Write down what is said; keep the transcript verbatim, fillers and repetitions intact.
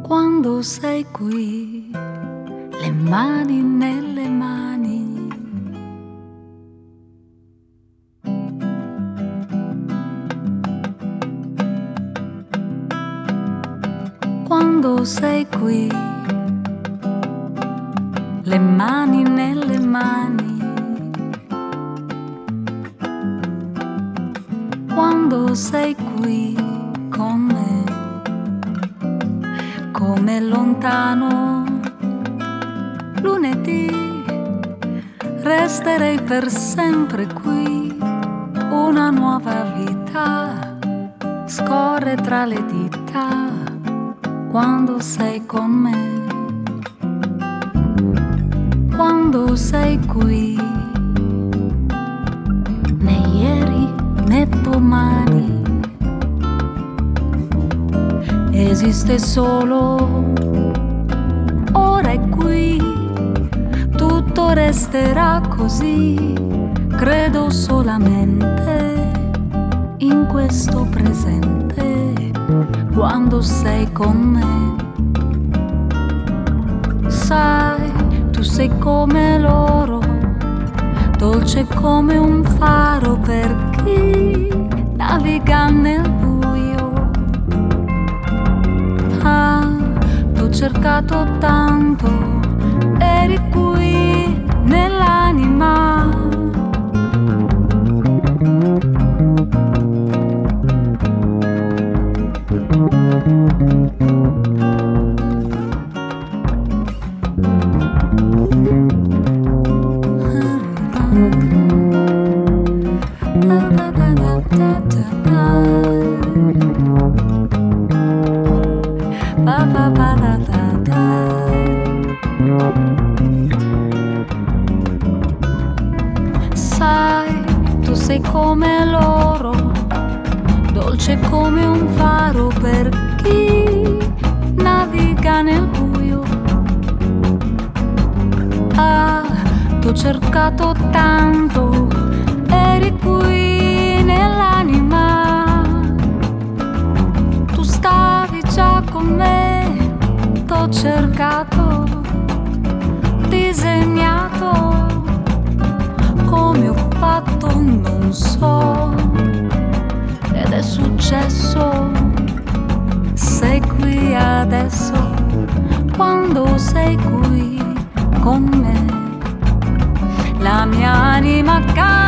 Quando sei qui, le mani nelle mani. Quando sei qui, le mani nelle mani. Quando sei qui con me, come lontano lunedì, resterei per sempre qui. Una nuova vita scorre tra le dita quando sei con me. Quando sei qui, né ieri né domani, esiste solo ora e qui. Tutto resterà così, credo solamente in questo presente. Quando sei con me, sai, tu sei come l'oro, dolce come un faro per chi naviga nel buio. Ah, t'ho cercato tanto, eri qui nell'anima. Sai, tu sei come l'oro, dolce come un faro per chi naviga nel buio. Ah, t'ho cercato tanto, eri qui nell'anima. Tu stavi già con me, t'ho cercato, disegnato. Come ho fatto non so, ed è successo. Sei qui adesso, quando sei qui con me, la mia anima canta.